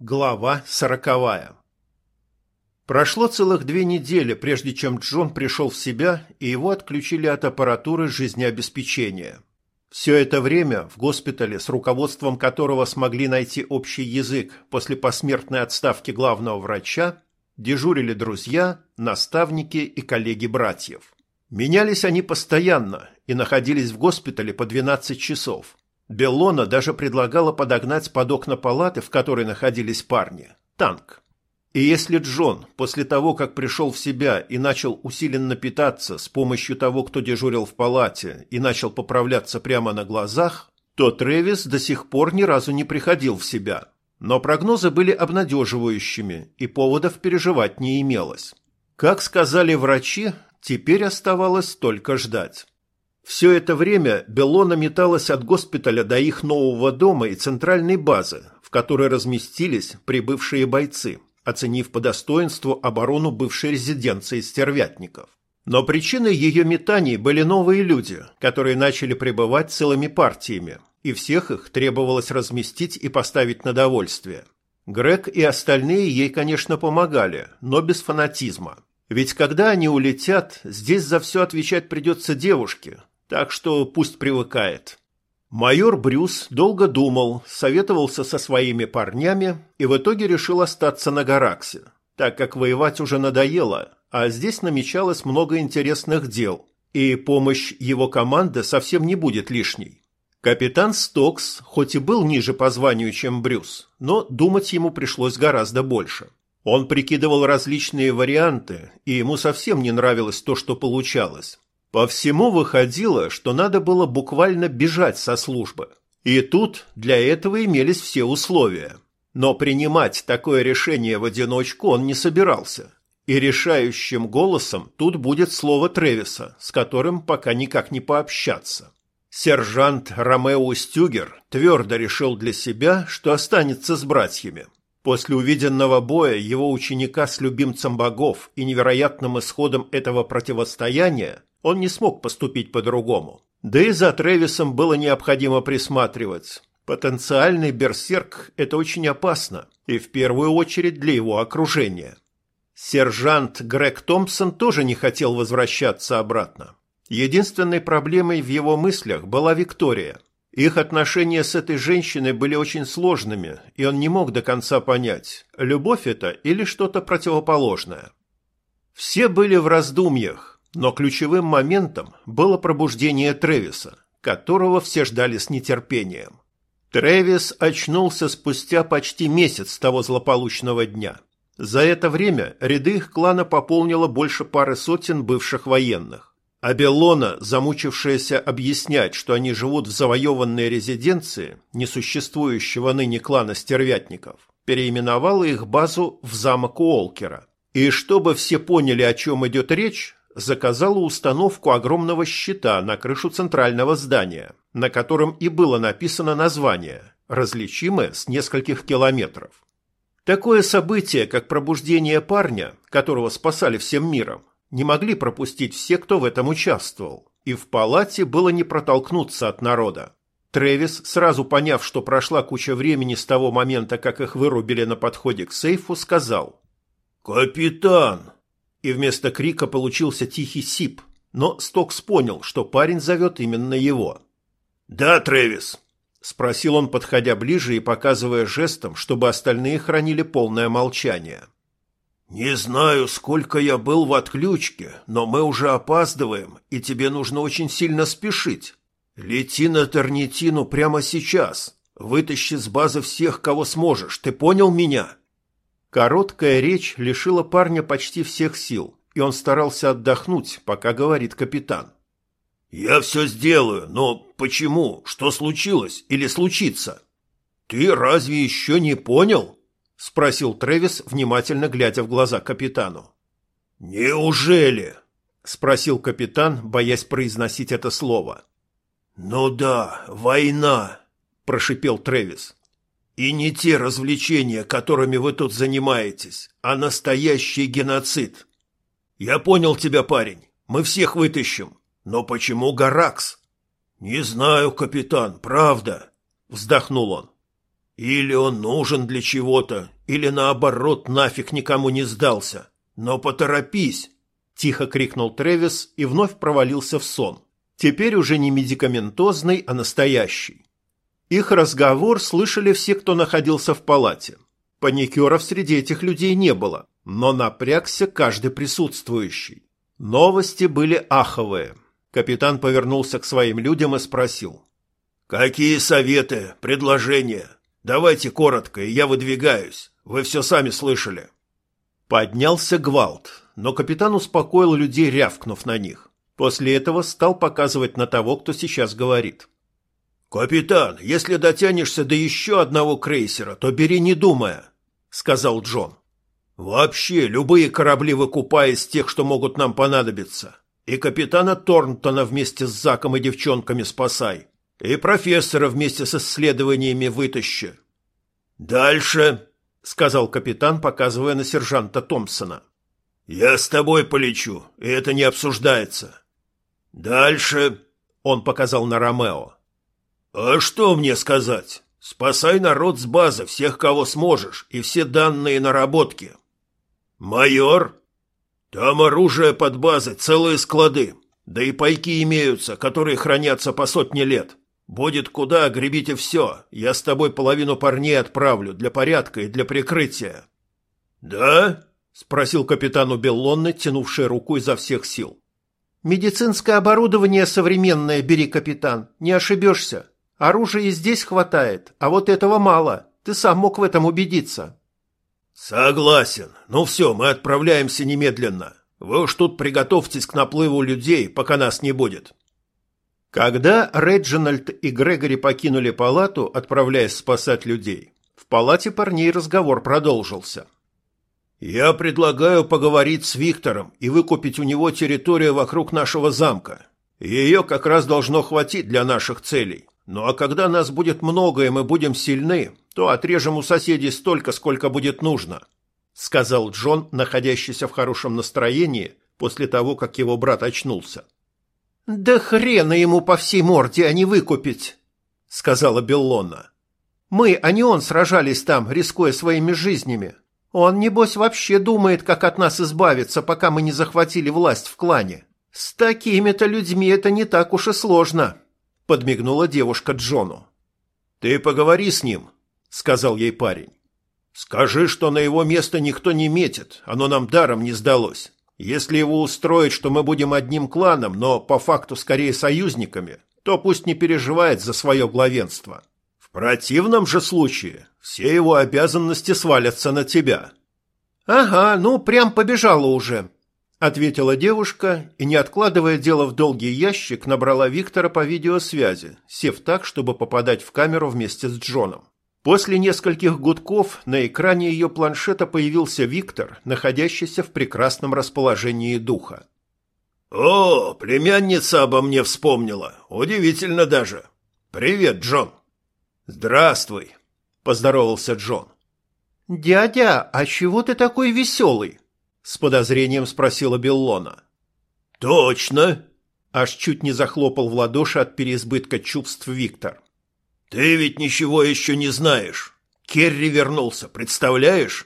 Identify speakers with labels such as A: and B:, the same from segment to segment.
A: Глава 40. Прошло целых 2 недели, прежде чем Джон пришел в себя, и его отключили от аппаратуры жизнеобеспечения. Все это время в госпитале, с руководством которого смогли найти общий язык после посмертной отставки главного врача, дежурили друзья, наставники и коллеги братьев. Менялись они постоянно и находились в госпитале по 12 часов. Беллона даже предлагала подогнать под окна палаты, в которой находились парни, танк. И если Джон, после того, как пришел в себя и начал усиленно питаться с помощью того, кто дежурил в палате, и начал поправляться прямо на глазах, то Трэвис до сих пор ни разу не приходил в себя. Но прогнозы были обнадеживающими, и поводов переживать не имелось. Как сказали врачи, теперь оставалось только ждать. Все это время Беллона металась от госпиталя до их нового дома и центральной базы, в которой разместились прибывшие бойцы, оценив по достоинству оборону бывшей резиденции стервятников. Но причиной ее метаний были новые люди, которые начали прибывать целыми партиями, и всех их требовалось разместить и поставить на довольствие. Грег и остальные ей, конечно, помогали, но без фанатизма. Ведь когда они улетят, здесь за все отвечать придется девушке, так что пусть привыкает. Майор Брюс долго думал, советовался со своими парнями и в итоге решил остаться на Гараксе, так как воевать уже надоело, а здесь намечалось много интересных дел, и помощь его команды совсем не будет лишней. Капитан Стокс хоть и был ниже по званию, чем Брюс, но думать ему пришлось гораздо больше. Он прикидывал различные варианты, и ему совсем не нравилось то, что получалось. По всему выходило, что надо было буквально бежать со службы. И тут для этого имелись все условия. Но принимать такое решение в одиночку он не собирался. И решающим голосом тут будет слово Трэвиса, с которым пока никак не пообщаться. Сержант Ромео Стюгер твердо решил для себя, что останется с братьями. После увиденного боя его ученика с любимцем богов и невероятным исходом этого противостояния он не смог поступить по-другому. Да и за Трэвисом было необходимо присматривать. Потенциальный берсерк – это очень опасно, и в первую очередь для его окружения. Сержант Грег Томпсон тоже не хотел возвращаться обратно. Единственной проблемой в его мыслях была Виктория. Их отношения с этой женщиной были очень сложными, и он не мог до конца понять, любовь это или что-то противоположное. Все были в раздумьях. Но ключевым моментом было пробуждение Трэвиса, которого все ждали с нетерпением. Трэвис очнулся спустя почти месяц с того злополучного дня. За это время ряды их клана пополнило больше пары сотен бывших военных. А Беллона, замучившаяся объяснять, что они живут в завоеванной резиденции несуществующего ныне клана стервятников, переименовала их базу в замок Уолкера. И чтобы все поняли, о чем идет речь, заказала установку огромного щита на крышу центрального здания, на котором и было написано название, различимое с нескольких километров. Такое событие, как пробуждение парня, которого спасали всем миром, не могли пропустить все, кто в этом участвовал, и в палате было не протолкнуться от народа. Трэвис, сразу поняв, что прошла куча времени с того момента, как их вырубили на подходе к сейфу, сказал: «Капитан!» И вместо крика получился тихий сип, но Стокс понял, что парень зовет именно его. «Да, Трэвис?» – спросил он, подходя ближе и показывая жестом, чтобы остальные хранили полное молчание. «Не знаю, сколько я был в отключке, но мы уже опаздываем, и тебе нужно очень сильно спешить. Лети на Тернитину прямо сейчас. Вытащи с базы всех, кого сможешь. Ты понял меня?» Короткая речь лишила парня почти всех сил, и он старался отдохнуть, пока говорит капитан. «Я все сделаю, но почему? Что случилось или случится?» «Ты разве еще не понял?» – спросил Трэвис, внимательно глядя в глаза капитану. «Неужели?» – спросил капитан, боясь произносить это слово. «Ну да, война», – прошипел Трэвис. «И не те развлечения, которыми вы тут занимаетесь, а настоящий геноцид. Я понял тебя, парень, мы всех вытащим. Но почему Гаракс?» «Не знаю, капитан, правда», — вздохнул он. «Или он нужен для чего-то, или наоборот нафиг никому не сдался. Но поторопись!» – тихо крикнул Трэвис и вновь провалился в сон. Теперь уже не медикаментозный, а настоящий. Их разговор слышали все, кто находился в палате. Паникеров среди этих людей не было, но напрягся каждый присутствующий. Новости были аховые. Капитан повернулся к своим людям и спросил: «Какие советы, предложения? Давайте коротко, и я выдвигаюсь. Вы все сами слышали». Поднялся гвалт, но капитан успокоил людей, рявкнув на них. После этого стал показывать на того, кто сейчас говорит. «Капитан, если дотянешься до еще одного крейсера, то бери не думая», — сказал Джон. «Вообще, любые корабли выкупай из тех, что могут нам понадобиться. И капитана Торнтона вместе с Заком и девчонками спасай. И профессора вместе с исследованиями вытащи». «Дальше», — сказал капитан, показывая на сержанта Томпсона. «Я с тобой полечу, и это не обсуждается». «Дальше», — он показал на Ромео. «А что мне сказать? Спасай народ с базы, всех, кого сможешь, и все данные наработки». «Майор?» «Там оружие под базой, целые склады. Да и пайки имеются, которые хранятся по сотне лет. Будет куда, гребите все. Я с тобой половину парней отправлю для порядка и для прикрытия». «Да?» — спросил капитан у Беллонны, тянувший руку изо всех сил. «Медицинское оборудование современное бери, капитан, не ошибешься. Оружия здесь хватает, а вот этого мало. Ты сам мог в этом убедиться». «Согласен. Ну все, мы отправляемся немедленно. Вы уж тут приготовьтесь к наплыву людей, пока нас не будет». Когда Реджинальд и Грегори покинули палату, отправляясь спасать людей, в палате парней разговор продолжился. «Я предлагаю поговорить с Виктором и выкупить у него территорию вокруг нашего замка. Ее как раз должно хватить для наших целей. Ну а когда нас будет много и мы будем сильны, то отрежем у соседей столько, сколько будет нужно», — сказал Джон, находящийся в хорошем настроении после того, как его брат очнулся. «Да хрена ему по всей морде, а не выкупить», — сказала Беллона. «Мы, а не он, сражались там, рискуя своими жизнями. Он, небось, вообще думает, как от нас избавиться, пока мы не захватили власть в клане. С такими-то людьми это не так уж и сложно», — подмигнула девушка Джону. «Ты поговори с ним», — сказал ей парень. «Скажи, что на его место никто не метит, оно нам даром не сдалось. Если его устроит, что мы будем одним кланом, но по факту скорее союзниками, то пусть не переживает за свое главенство. В противном же случае все его обязанности свалятся на тебя». «Ага, ну прям побежала уже», — ответила девушка и, не откладывая дело в долгий ящик, набрала Виктора по видеосвязи, сев так, чтобы попадать в камеру вместе с Джоном. После нескольких гудков на экране ее планшета появился Виктор, находящийся в прекрасном расположении духа. «О, племянница обо мне вспомнила. Удивительно даже. Привет, Джон». «Здравствуй», — поздоровался Джон. «Дядя, а чего ты такой веселый?» — с подозрением спросила Беллона. «Точно!» — аж чуть не захлопал в ладоши от переизбытка чувств Виктор. «Ты ведь ничего еще не знаешь. Керри вернулся, представляешь?»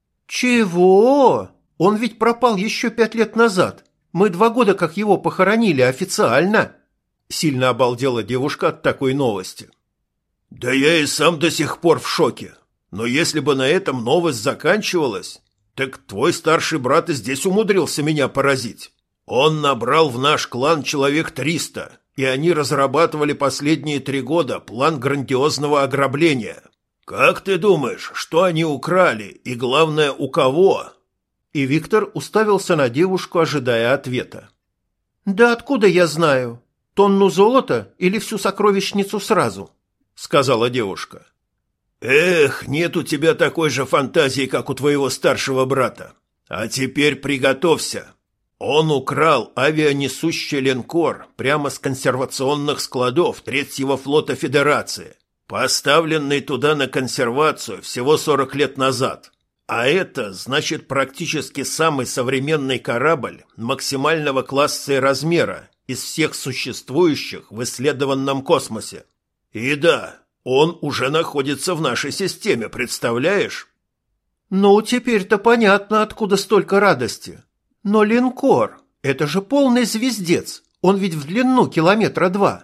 A: «Чего? Он ведь пропал еще 5 лет назад. Мы 2 года как его похоронили официально!» Сильно обалдела девушка от такой новости. «Да я и сам до сих пор в шоке. Но если бы на этом новость заканчивалась, так твой старший брат и здесь умудрился меня поразить. Он набрал в наш клан человек 300, и они разрабатывали последние 3 года план грандиозного ограбления. Как ты думаешь, что они украли и, главное, у кого?» И Виктор уставился на девушку, ожидая ответа. «Да откуда я знаю? Тонну золота или всю сокровищницу сразу?» — сказала девушка. «Эх, нет у тебя такой же фантазии, как у твоего старшего брата. А теперь приготовься. Он украл авианесущий линкор прямо с консервационных складов 3-го флота Федерации, поставленный туда на консервацию всего 40 лет назад. А это значит практически самый современный корабль максимального класса и размера из всех существующих в исследованном космосе. И да, он уже находится в нашей системе, представляешь?» Ну, теперь-то понятно, откуда столько радости. Но линкор — это же полный звездец. Он ведь в длину 2 километра.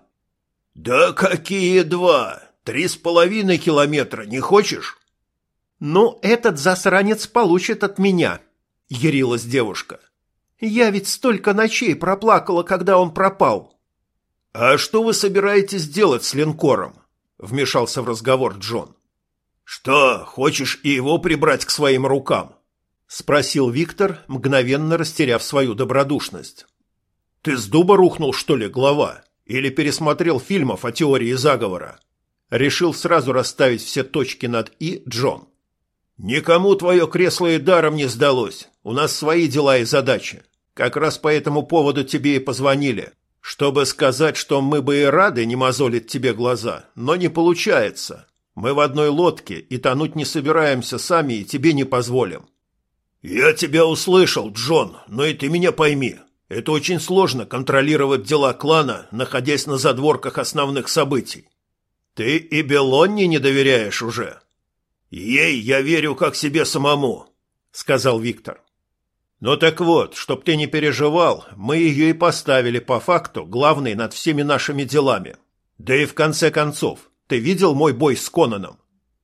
B: Да какие 2? 3,5 километра, не хочешь?
A: Ну, этот засранец получит от меня, ярилась девушка. Я ведь столько ночей проплакала, когда он пропал.
B: А что вы собираетесь делать с линкором? Вмешался в разговор Джон. Что, хочешь и его прибрать к своим рукам? Спросил Виктор, мгновенно растеряв свою добродушность. Ты с дуба рухнул, что ли, глава? Или пересмотрел фильмов о теории заговора? Решил сразу расставить все точки над «и» Джон. Никому твое кресло и даром не сдалось. У нас свои дела и задачи. Как раз по этому поводу тебе и позвонили. Чтобы сказать, что мы бы и рады не мозолить тебе глаза, но не получается. Мы в одной лодке и тонуть не собираемся сами и тебе не позволим. Я тебя услышал, Джон, но и ты меня пойми. Это очень сложно контролировать дела клана, находясь на задворках основных событий. Ты и Белонне не доверяешь уже. Ей я верю как себе самому, сказал Виктор. Ну так вот, чтоб ты не переживал, мы ее и поставили по факту главной над всеми нашими делами. Да и в конце концов, ты видел мой бой с Конаном?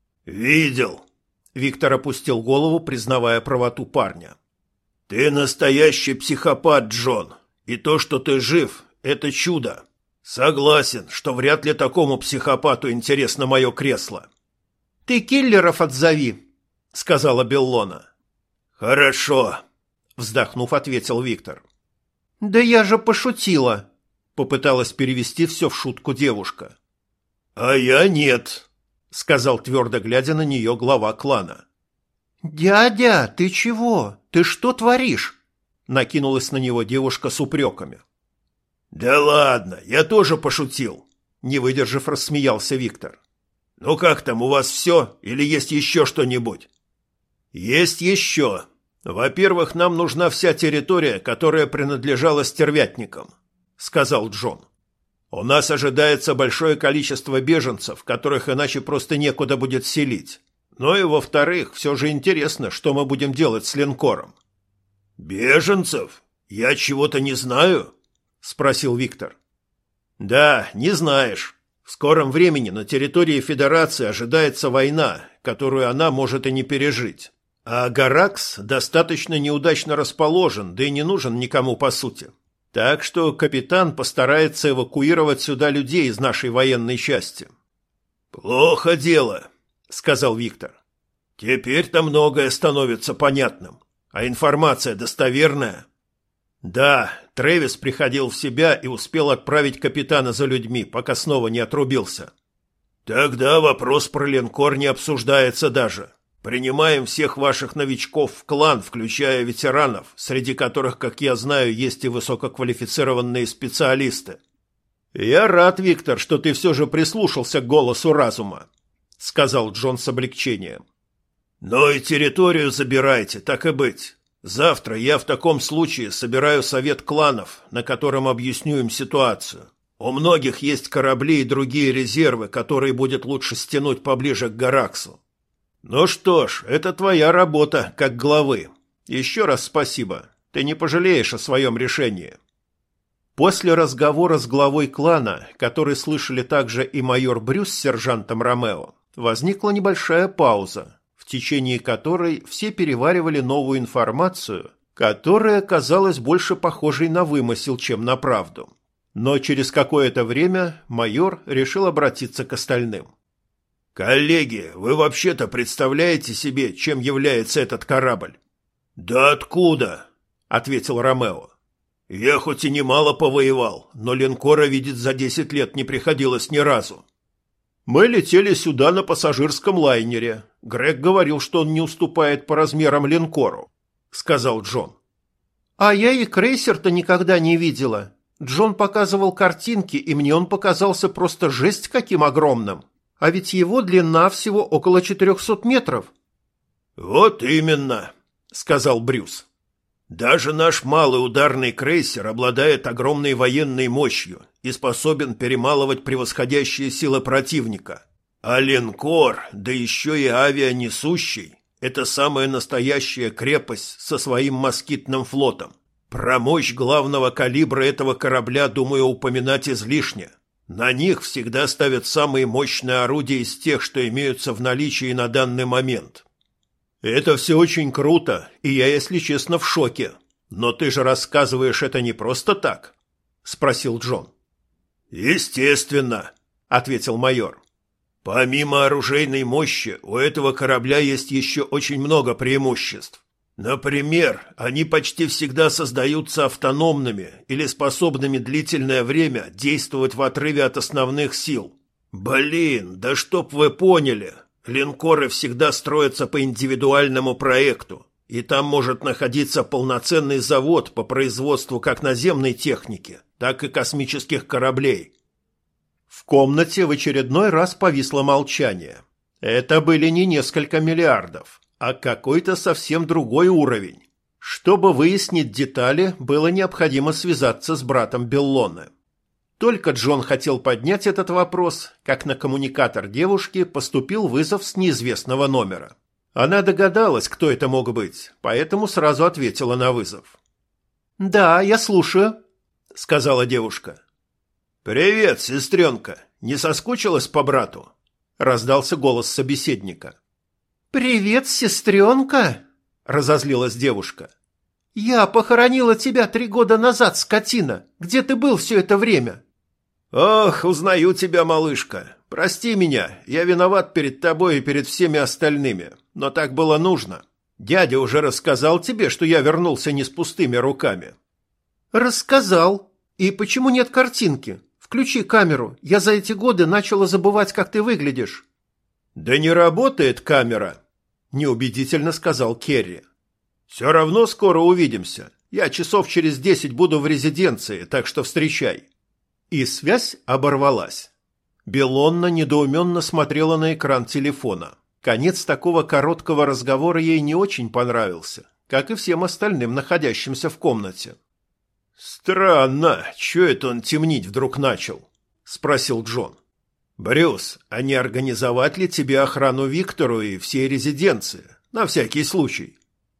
B: Видел. Виктор опустил голову, признавая правоту парня. Ты настоящий психопат, Джон. И то, что ты жив, это чудо. Согласен, что вряд ли такому психопату интересно мое кресло.
A: Ты киллеров отзови, сказала Беллона.
B: Хорошо,
A: вздохнув, ответил Виктор. Да я же пошутила, попыталась перевести все в шутку девушка.
B: А я нет,
A: сказал твердо глядя на нее глава клана. «Дядя, ты чего? Ты что творишь?» Накинулась на него девушка с упреками.
B: «Да ладно, я тоже пошутил», — не выдержав, рассмеялся Виктор. «Ну как там, у вас все или есть еще что-нибудь?» «Есть еще. Во-первых, нам нужна вся территория, которая принадлежала стервятникам», — сказал Джон. «У нас ожидается большое количество беженцев, которых иначе просто некуда будет селить. Ну и, во-вторых, все же интересно, что мы будем делать с линкором». «Беженцев? Я чего-то не знаю?» — спросил Виктор.
A: «Да, не знаешь. В скором времени на территории Федерации ожидается война, которую она может и не пережить. А Гаракс достаточно неудачно расположен, да и не нужен никому по сути. Так что капитан постарается эвакуировать сюда людей из нашей военной части».
B: «Плохо дело», — сказал Виктор.
A: «Теперь-то многое становится понятным. А информация достоверная?» «Да, Трэвис приходил в себя и успел отправить капитана за людьми, пока снова не отрубился».
B: «Тогда вопрос про линкор не обсуждается даже. Принимаем всех ваших новичков в клан, включая ветеранов, среди которых, как я знаю, есть и высококвалифицированные специалисты».
A: «Я рад, Виктор, что ты все же прислушался к голосу разума», — сказал Джон с облегчением.
B: «Но и территорию забирайте, так и быть. Завтра я в таком случае собираю совет кланов, на котором объясню им ситуацию. У многих есть корабли и другие резервы, которые будет лучше стянуть поближе к Гараксу».
A: «Ну что ж, это твоя работа, как главы. Еще раз спасибо. Ты не пожалеешь о своем решении». После разговора с главой клана, который слышали также и майор Брюс с сержантом Ромео, возникла небольшая пауза, в течение которой все переваривали новую информацию, которая казалась больше похожей на вымысел, чем на правду. Но через какое-то время майор решил обратиться к остальным.
B: «Коллеги, вы вообще-то представляете себе, чем является этот корабль?» «Да откуда?» — ответил Ромео. «Я хоть и немало повоевал, но линкора видеть за 10 лет не приходилось ни разу».
A: «Мы летели сюда на пассажирском лайнере. Грег говорил, что он не уступает по размерам линкору», — сказал Джон. «А я и крейсер-то никогда не видела. Джон показывал картинки, и мне он показался просто жесть каким огромным. А ведь его длина всего около 400 метров».
B: «Вот именно», — сказал Брюс. «Даже наш малый ударный крейсер обладает огромной военной мощью и способен перемалывать превосходящие силы противника. А линкор, да еще и авианесущий, Это самая настоящая крепость со своим москитным флотом. Про мощь главного калибра этого корабля, думаю, упоминать излишне. На них всегда ставят самые мощные орудия из тех, что имеются в наличии на данный момент. Это все очень круто, и я, если честно, в шоке. Но ты же рассказываешь это не просто так? Спросил Джон. Естественно, ответил майор. Помимо оружейной мощи, у этого корабля есть еще очень много преимуществ. Например, они почти всегда создаются автономными или способными длительное время действовать в отрыве от основных сил. Блин, да чтоб вы поняли, линкоры всегда строятся по индивидуальному проекту, и там может находиться полноценный завод по производству как наземной техники, так и космических кораблей.
A: В комнате в очередной раз повисло молчание. Это были не несколько миллиардов, а какой-то совсем другой уровень. Чтобы выяснить детали, было необходимо связаться с братом Беллоне. Только Джон хотел поднять этот вопрос, как на коммуникатор девушки поступил вызов с неизвестного номера. Она догадалась, кто это мог быть, поэтому сразу ответила на вызов. «Да, я слушаю», — сказала девушка.
B: «Привет, сестренка. Не соскучилась по брату?» — раздался голос собеседника.
C: «Привет, сестренка!» — разозлилась девушка. «Я похоронила тебя 3 года назад, скотина. Где ты был все это время?»
B: «Ох, узнаю тебя, малышка. Прости меня, я виноват перед тобой и перед всеми остальными. Но так было нужно. Дядя уже рассказал тебе, что я вернулся не с пустыми руками».
C: «Рассказал. И почему нет картинки? Включи камеру. Я за эти годы начала забывать, как ты выглядишь».
B: «Да не работает камера», — неубедительно сказал Керри. «Все равно скоро увидимся. Я часов через 10 буду в резиденции, так что встречай».
A: И связь оборвалась. Беллонна недоуменно смотрела на экран телефона. Конец такого короткого разговора ей не очень понравился, как и всем остальным, находящимся в комнате.
B: «Странно, чё это он темнить вдруг начал?» — спросил Джон. «Брюс, а не организовать ли тебе охрану Виктору и всей резиденции? На всякий случай».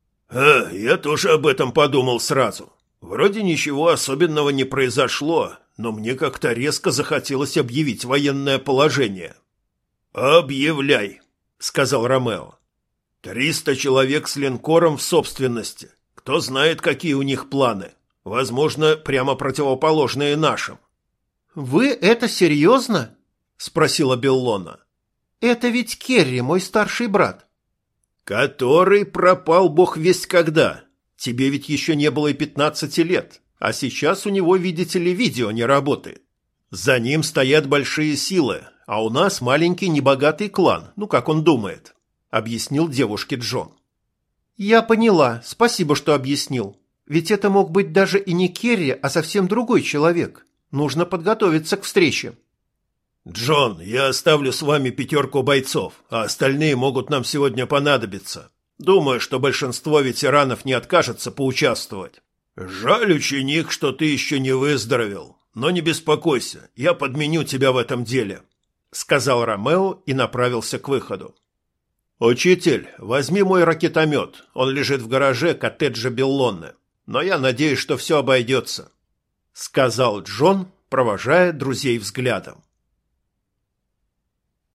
B: Я тоже об этом подумал сразу. Вроде ничего особенного не произошло, но мне как-то резко захотелось объявить военное положение». «Объявляй», — сказал Ромео. 300 человек с линкором в собственности. Кто знает, какие у них планы. Возможно, прямо противоположные нашим».
C: «Вы это серьезно?» — спросила Беллона. «Это ведь Керри, мой старший брат».
B: «Который пропал бог весть когда. Тебе ведь еще не было и 15 лет, а сейчас у него, видите ли, видео не работает. За ним стоят большие силы, а у нас маленький небогатый клан, ну, как он думает», — объяснил девушке Джон.
C: «Я поняла, спасибо, что объяснил. Ведь это мог быть даже и не Керри, а совсем другой человек. Нужно подготовиться к встрече».
B: «Джон, я оставлю с вами 5 бойцов, а остальные могут нам сегодня понадобиться. Думаю, что большинство ветеранов не откажется поучаствовать. Жаль, ученик, что ты еще не выздоровел. Но не беспокойся, я подменю тебя в этом деле», — сказал Ромео и направился к выходу. «Учитель, возьми мой ракетомет. Он лежит в гараже коттеджа Беллоне. Но я надеюсь, что все обойдется», — сказал Джон, провожая друзей взглядом.